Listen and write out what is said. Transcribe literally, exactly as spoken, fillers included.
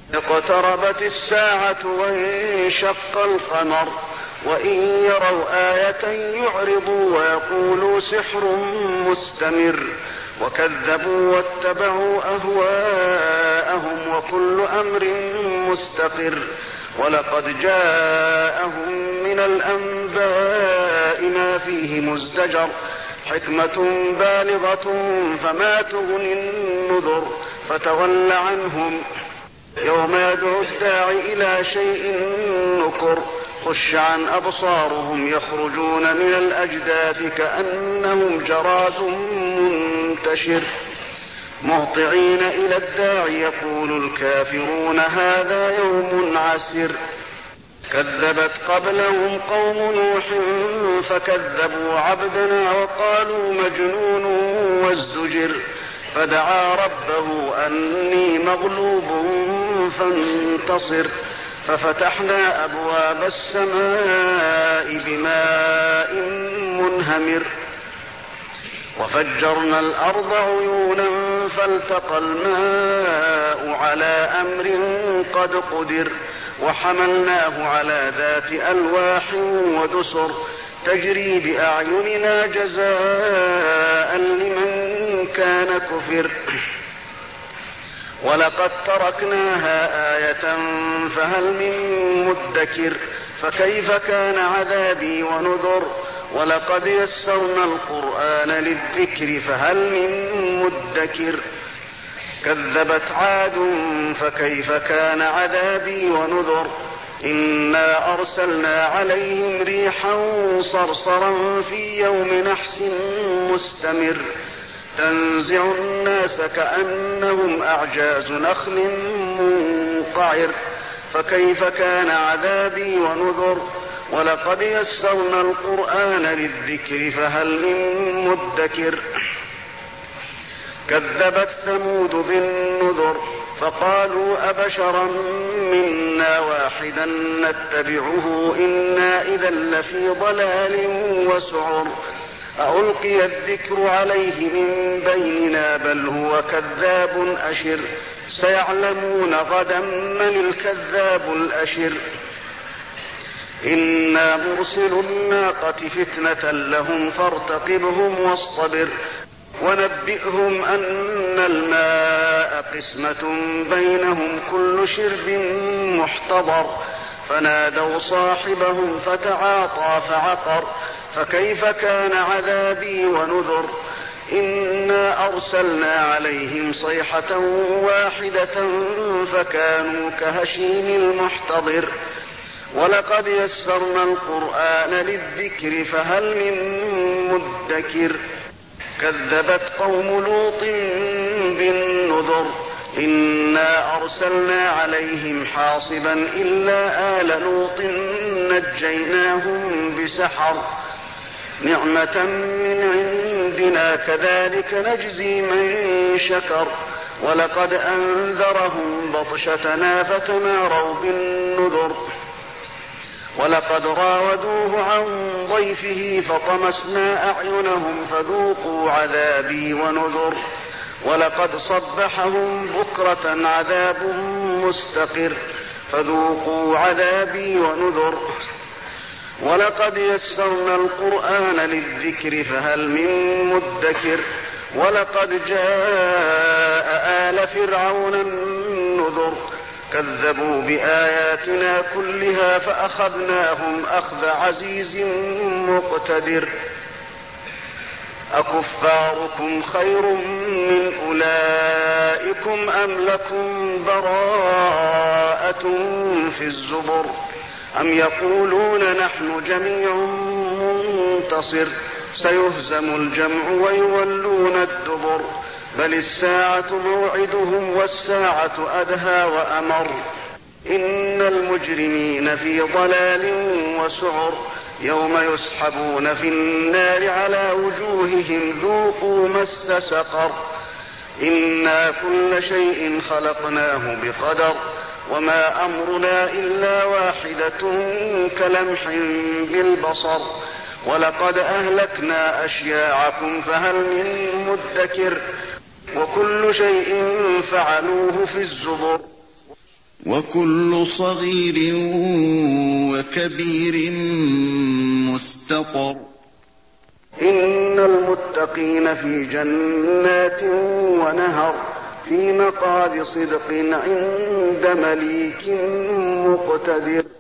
اقتربت الساعة وانشق القمر وإن يروا آية يعرضوا ويقولوا سحر مستمر وكذبوا واتبعوا أهواءهم وكل أمر مستقر ولقد جاءهم من الأنباء ما فيه مزدجر حكمة بالغة فما تغني النذر فتول عنهم يوم يدعو الداع إلى شيء نكر خش عن أبصارهم يخرجون من الأجداث كأنهم جراد منتشر مهطعين إلى الداع يقول الكافرون هذا يوم عسر كذبت قبلهم قوم نوح فكذبوا عبدنا وقالوا مجنون وازدجر فدعا ربه أني مغلوب فانتصر ففتحنا أبواب السماء بماء منهمر وفجرنا الأرض عيونا فالتقى الماء على أمر قد قدر وحملناه على ذات ألواح ودسر تجري بأعيننا جزاء لمن كان كفر ولقد تركناها آية فهل من مدكر فكيف كان عذابي ونذر ولقد يسرنا القرآن للذكر فهل من مدكر كذبت عاد فكيف كان عذابي ونذر إنا أرسلنا عليهم ريحا صرصرا في يوم نحس مستمر تنزع الناس كأنهم أعجاز نخل منقعر فكيف كان عذابي ونذر ولقد يسرنا القرآن للذكر فهل من مدكر كذبت ثمود بالنذر فقالوا أبشرا منا واحدا نتبعه إنا إذا لفي ضلال وسعر ألقي الذكر عليه من بيننا بل هو كذاب أشر سيعلمون غدا من الكذاب الأشر إنا مرسل الناقة فتنة لهم فارتقبهم واصطبر ونبئهم أن الماء قسمة بينهم كل شرب محتضر فنادوا صاحبهم فتعاطى فعقر فكيف كان عذابي ونذر إنا أرسلنا عليهم صيحة واحدة فكانوا كهشيم المحتضر ولقد يسرنا القرآن للذكر فهل من مدكر كذبت قوم لوط بالنذر إنا أرسلنا عليهم حاصبا إلا آل لوط نجيناهم بسحر نعمة من عندنا كذلك نجزي من شكر ولقد أنذرهم بطشتنا فتماروا بالنذر ولقد راودوه عن ضيفه فطمسنا أعينهم فذوقوا عذابي ونذر ولقد صبحهم بكرة عذاب مستقر فذوقوا عذابي ونذر ولقد يسرنا القرآن للذكر فهل من مدكر ولقد جاء آل فرعون النذر كذبوا بآياتنا كلها فأخذناهم أخذ عزيز مقتدر أكفاركم خير من أولئكم أم لكم براءة في الزبر أم يقولون نحن جميع منتصر سيهزم الجمع ويولون الدبر بل الساعة موعدهم والساعة أدهى وأمر إن المجرمين في ضلال وسعر يوم يسحبون في النار على وجوههم ذوقوا مس سقر إنا كل شيء خلقناه بقدر وما أمرنا إلا واحدة كلمح بالبصر ولقد أهلكنا أشياعكم فهل من مدكر وكل شيء فعلوه في الزبر وكل صغير وكبير مستطر. إن المتقين في جنات ونهر في مقعد صدق عند مليك مقتدر.